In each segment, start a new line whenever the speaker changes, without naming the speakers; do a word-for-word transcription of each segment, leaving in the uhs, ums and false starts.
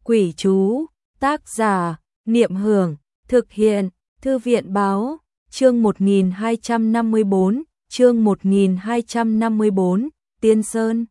Quỷ chú, tác giả, Niệm Hưởng, thực hiện, Thư viện báo, chương một nghìn hai trăm năm mươi tư, chương một nghìn hai trăm năm mươi tư, Tiên Sơn.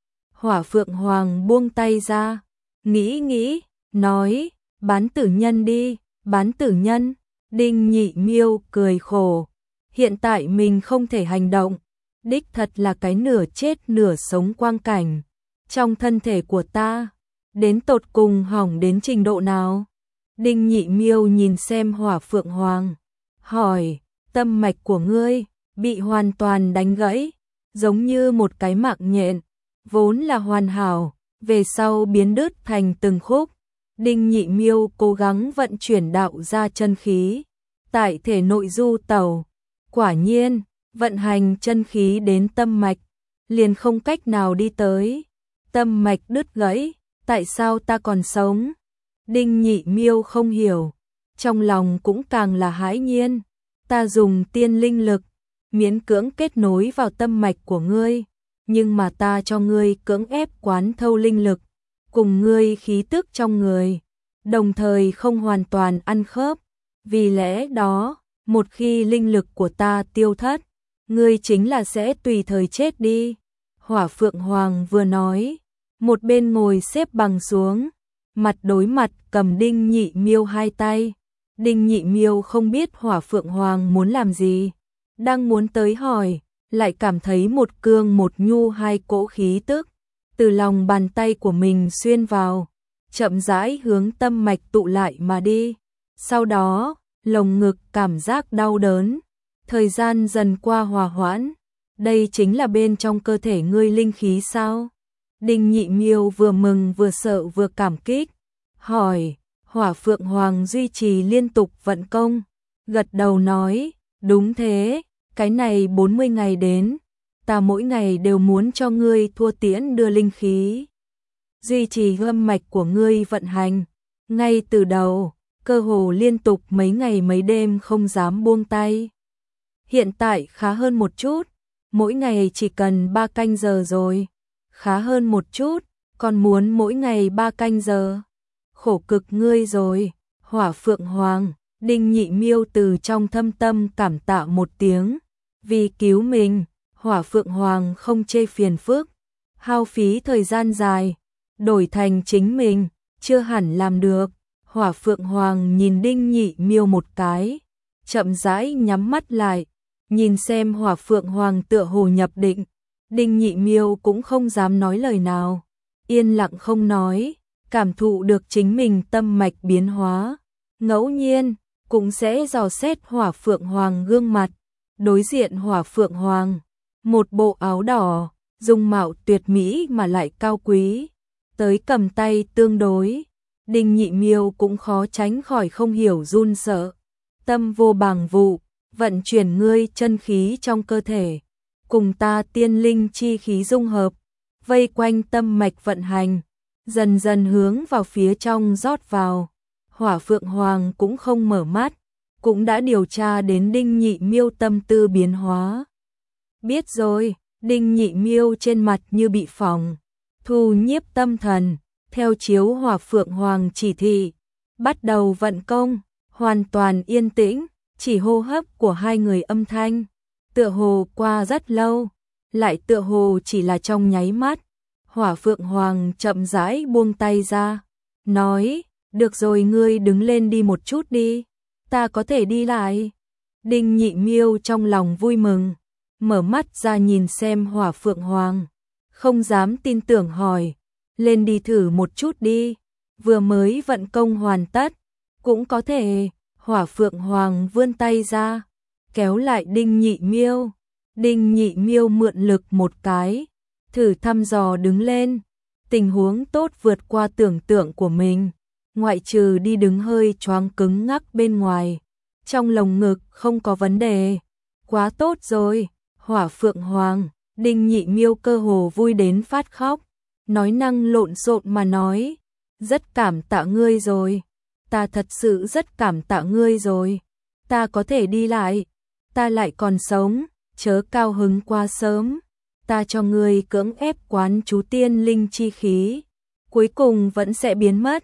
Hỏa Phượng Hoàng buông tay ra, nghĩ nghĩ, nói, bán tử nhân đi, bán tử nhân. Đinh Nhị Miêu cười khổ, hiện tại mình không thể hành động, đích thật là cái nửa chết nửa sống quang cảnh. Trong thân thể của ta, đến tột cùng hỏng đến trình độ nào? Đinh Nhị Miêu nhìn xem Hỏa Phượng Hoàng, hỏi, tâm mạch của ngươi bị hoàn toàn đánh gãy, giống như một cái mạng nhện, vốn là hoàn hảo, về sau biến đứt thành từng khúc. Đinh Nhị Miêu cố gắng vận chuyển đạo ra chân khí, tại thể nội du tẩu, quả nhiên, vận hành chân khí đến tâm mạch, liền không cách nào đi tới. Tâm mạch đứt gãy, tại sao ta còn sống? Đinh Nhị Miêu không hiểu, trong lòng cũng càng là hãi nhiên. Ta dùng tiên linh lực, miễn cưỡng kết nối vào tâm mạch của ngươi, nhưng mà ta cho ngươi cưỡng ép quán thâu linh lực, cùng ngươi khí tức trong người, đồng thời không hoàn toàn ăn khớp. Vì lẽ đó, một khi linh lực của ta tiêu thất, ngươi chính là sẽ tùy thời chết đi. Hỏa Phượng Hoàng vừa nói, một bên ngồi xếp bằng xuống, mặt đối mặt cầm Đinh Nhị Miêu hai tay. Đinh Nhị Miêu không biết Hỏa Phượng Hoàng muốn làm gì, đang muốn tới hỏi, lại cảm thấy một cương một nhu hai cỗ khí tức từ lòng bàn tay của mình xuyên vào, chậm rãi hướng tâm mạch tụ lại mà đi. Sau đó, lồng ngực cảm giác đau đớn, thời gian dần qua hòa hoãn. Đây chính là bên trong cơ thể ngươi linh khí sao? Đinh Nhị Miêu vừa mừng vừa sợ vừa cảm kích, hỏi. Hỏa Phượng Hoàng duy trì liên tục vận công, gật đầu nói, đúng thế, cái này bốn mươi ngày đến, ta mỗi ngày đều muốn cho ngươi thua tiễn đưa linh khí, duy trì âm mạch của ngươi vận hành. Ngay từ đầu, cơ hồ liên tục mấy ngày mấy đêm không dám buông tay. Hiện tại khá hơn một chút, mỗi ngày chỉ cần ba canh giờ rồi. Khá hơn một chút, còn muốn mỗi ngày ba canh giờ. Khổ cực ngươi rồi, Hỏa Phượng Hoàng. Đinh Nhị Miêu từ trong thâm tâm cảm tạ một tiếng. Vì cứu mình, Hỏa Phượng Hoàng không chê phiền phức, hao phí thời gian dài, đổi thành chính mình, chưa hẳn làm được. Hỏa Phượng Hoàng nhìn Đinh Nhị Miêu một cái, chậm rãi nhắm mắt lại, nhìn xem Hỏa Phượng Hoàng tựa hồ nhập định. Đinh Nhị Miêu cũng không dám nói lời nào, yên lặng không nói, cảm thụ được chính mình tâm mạch biến hóa. Ngẫu nhiên, cũng sẽ dò xét Hỏa Phượng Hoàng gương mặt. Đối diện Hỏa Phượng Hoàng, một bộ áo đỏ, dung mạo tuyệt mỹ mà lại cao quý, tới cầm tay tương đối. Đinh Nhị Miêu cũng khó tránh khỏi không hiểu run sợ. Tâm vô bàng vụ, vận chuyển ngươi chân khí trong cơ thể, cùng ta tiên linh chi khí dung hợp, vây quanh tâm mạch vận hành, dần dần hướng vào phía trong rót vào. Hỏa Phượng Hoàng cũng không mở mắt, cũng đã điều tra đến Đinh Nhị Miêu tâm tư biến hóa. Biết rồi, Đinh Nhị Miêu trên mặt như bị phỏng, thu nhiếp tâm thần, theo chiếu Hỏa Phượng Hoàng chỉ thị, bắt đầu vận công, hoàn toàn yên tĩnh, chỉ hô hấp của hai người âm thanh. Tựa hồ qua rất lâu, lại tựa hồ chỉ là trong nháy mắt. Hỏa Phượng Hoàng chậm rãi buông tay ra, nói, được rồi ngươi đứng lên đi một chút đi, ta có thể đi lại. Đinh Nhị Miêu trong lòng vui mừng, mở mắt ra nhìn xem Hỏa Phượng Hoàng, không dám tin tưởng hỏi, lên đi thử một chút đi, vừa mới vận công hoàn tất, cũng có thể. Hỏa Phượng Hoàng vươn tay ra, kéo lại Đinh Nhị Miêu. Đinh Nhị Miêu mượn lực một cái, thử thăm dò đứng lên. Tình huống tốt vượt qua tưởng tượng của mình, ngoại trừ đi đứng hơi choáng cứng ngắc bên ngoài, trong lồng ngực không có vấn đề. Quá tốt rồi, Hỏa Phượng Hoàng. Đinh Nhị Miêu cơ hồ vui đến phát khóc, nói năng lộn xộn mà nói, rất cảm tạ ngươi rồi, ta thật sự rất cảm tạ ngươi rồi, ta có thể đi lại, ta lại còn sống, chớ cao hứng quá sớm, ta cho ngươi cưỡng ép quán chú tiên linh chi khí, cuối cùng vẫn sẽ biến mất,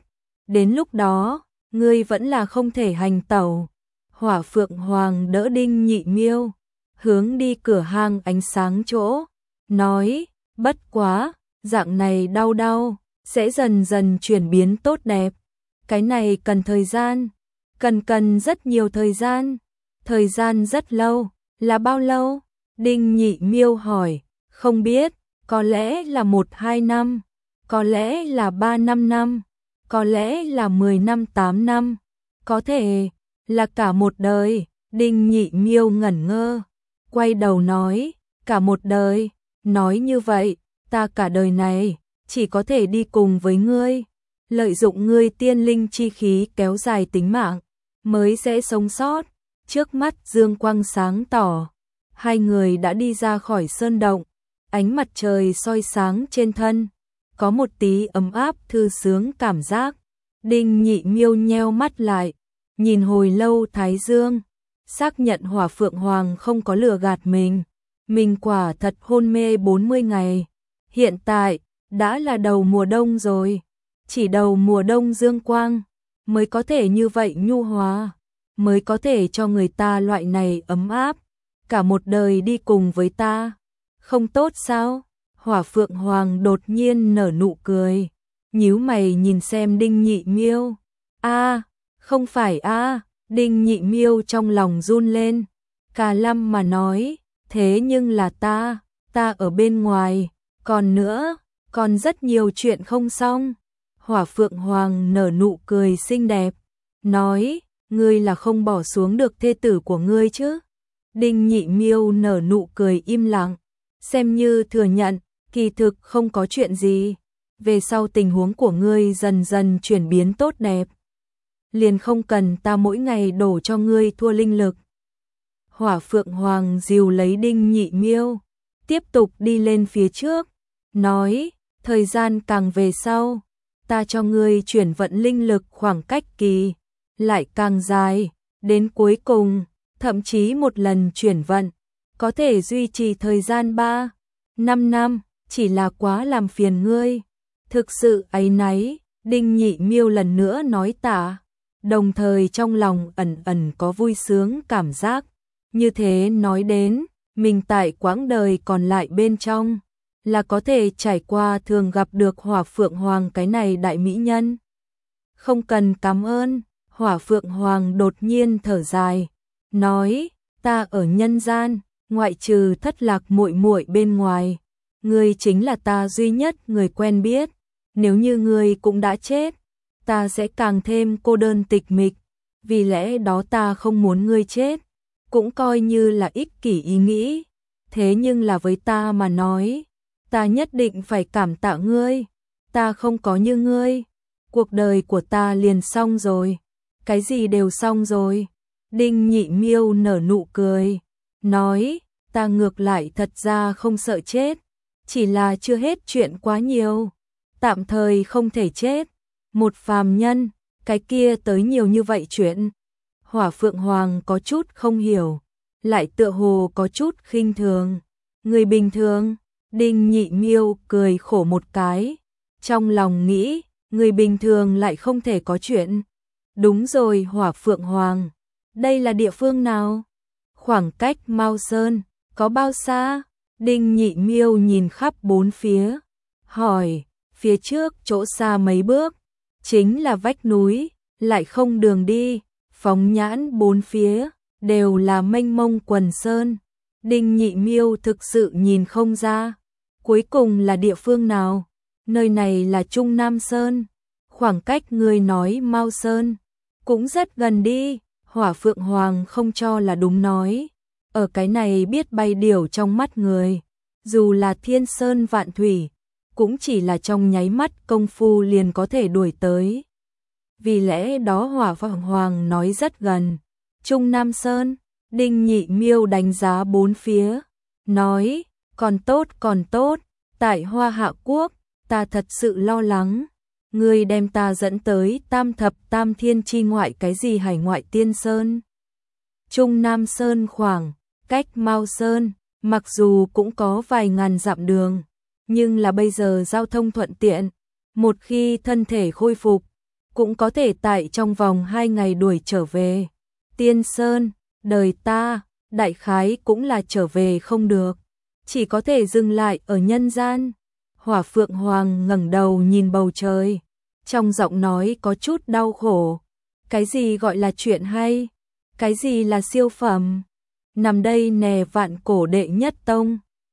đến lúc đó, ngươi vẫn là không thể hành tẩu. Hỏa Phượng Hoàng đỡ Đinh Nhị Miêu, hướng đi cửa hang ánh sáng chỗ, nói, bất quá, dạng này đau đau, sẽ dần dần chuyển biến tốt đẹp. Cái này cần thời gian, cần cần rất nhiều thời gian, thời gian rất lâu, là bao lâu? Đinh Nhị Miêu hỏi, không biết, có lẽ là một hai năm, có lẽ là ba năm năm, có lẽ là mười năm tám năm, có thể là cả một đời. Đinh Nhị Miêu ngẩn ngơ, quay đầu nói, cả một đời, nói như vậy, ta cả đời này, chỉ có thể đi cùng với ngươi, lợi dụng ngươi tiên linh chi khí kéo dài tính mạng, mới sẽ sống sót. Trước mắt dương quang sáng tỏ, hai người đã đi ra khỏi sơn động, ánh mặt trời soi sáng trên thân, có một tí ấm áp thư sướng cảm giác. Đinh Nhị Miêu nheo mắt lại, nhìn hồi lâu thái dương, xác nhận Hỏa Phượng Hoàng không có lừa gạt mình. Mình quả thật hôn mê bốn mươi ngày. Hiện tại, đã là đầu mùa đông rồi. Chỉ đầu mùa đông dương quang, mới có thể như vậy nhu hòa, mới có thể cho người ta loại này ấm áp. Cả một đời đi cùng với ta, không tốt sao? Hỏa Phượng Hoàng đột nhiên nở nụ cười, nhíu mày nhìn xem Đinh Nhị Miêu. A, không phải a. Đinh Nhị Miêu trong lòng run lên, cà lâm mà nói, thế nhưng là ta, ta ở bên ngoài, còn nữa, còn rất nhiều chuyện không xong. Hỏa Phượng Hoàng nở nụ cười xinh đẹp, nói, ngươi là không bỏ xuống được thê tử của ngươi chứ? Đinh Nhị Miêu nở nụ cười im lặng, xem như thừa nhận, kỳ thực không có chuyện gì. Về sau tình huống của ngươi dần dần chuyển biến tốt đẹp, liền không cần ta mỗi ngày đổ cho ngươi thua linh lực. Hỏa Phượng Hoàng dìu lấy Đinh Nhị Miêu, tiếp tục đi lên phía trước, nói, thời gian càng về sau, ta cho ngươi chuyển vận linh lực khoảng cách kỳ lại càng dài, đến cuối cùng, thậm chí một lần chuyển vận, có thể duy trì thời gian ba, năm năm, chỉ là quá làm phiền ngươi. Thực sự áy náy, Đinh Nhị Miêu lần nữa nói tạ, đồng thời trong lòng ẩn ẩn có vui sướng cảm giác. Như thế nói đến, mình tại quãng đời còn lại bên trong, là có thể trải qua thường gặp được Hỏa Phượng Hoàng cái này đại mỹ nhân. Không cần cảm ơn. Hỏa Phượng Hoàng đột nhiên thở dài, nói, ta ở nhân gian, ngoại trừ Thất Lạc muội muội bên ngoài, ngươi chính là ta duy nhất người quen biết. Nếu như ngươi cũng đã chết, ta sẽ càng thêm cô đơn tịch mịch, vì lẽ đó ta không muốn ngươi chết, cũng coi như là ích kỷ ý nghĩ. Thế nhưng là với ta mà nói, ta nhất định phải cảm tạ ngươi, ta không có như ngươi, cuộc đời của ta liền xong rồi, cái gì đều xong rồi. Đinh Nhị Miêu nở nụ cười, nói, ta ngược lại thật ra không sợ chết, chỉ là chưa hết chuyện quá nhiều, tạm thời không thể chết. Một phàm nhân, cái kia tới nhiều như vậy chuyện. Hỏa Phượng Hoàng có chút không hiểu, lại tựa hồ có chút khinh thường. Người bình thường. Đinh Nhị Miêu cười khổ một cái, trong lòng nghĩ, người bình thường lại không thể có chuyện. Đúng rồi Hỏa Phượng Hoàng, đây là địa phương nào? Khoảng cách Mao Sơn có bao xa? Đinh Nhị Miêu nhìn khắp bốn phía, hỏi, phía trước chỗ xa mấy bước, chính là vách núi, lại không đường đi, phóng nhãn bốn phía, đều là mênh mông quần sơn. Đinh Nhị Miêu thực sự nhìn không ra, cuối cùng là địa phương nào? Nơi này là Trung Nam Sơn, khoảng cách người nói Mao Sơn, cũng rất gần đi. Hỏa Phượng Hoàng không cho là đúng nói, ở cái này biết bay điểu trong mắt người, dù là thiên sơn vạn thủy, cũng chỉ là trong nháy mắt công phu liền có thể đuổi tới. Vì lẽ đó Hỏa Phượng Hoàng nói rất gần. Trung Nam Sơn. Đinh Nhị Miêu đánh giá bốn phía, nói, còn tốt còn tốt, tại Hoa Hạ Quốc, ta thật sự lo lắng. Ngươi đem ta dẫn tới Tam Thập Tam Thiên chi ngoại cái gì hải ngoại tiên sơn. Trung Nam Sơn khoảng, cách Mao Sơn, mặc dù cũng có vài ngàn dặm đường, nhưng là bây giờ giao thông thuận tiện, một khi thân thể khôi phục, cũng có thể tại trong vòng hai ngày đuổi trở về. Tiên Sơn, đời ta, đại khái cũng là trở về không được, chỉ có thể dừng lại ở nhân gian. Hỏa Phượng Hoàng ngẩng đầu nhìn bầu trời, trong giọng nói có chút đau khổ. Cái gì gọi là chuyện hay? Cái gì là siêu phẩm? Nằm đây nè vạn cổ đệ nhất tông.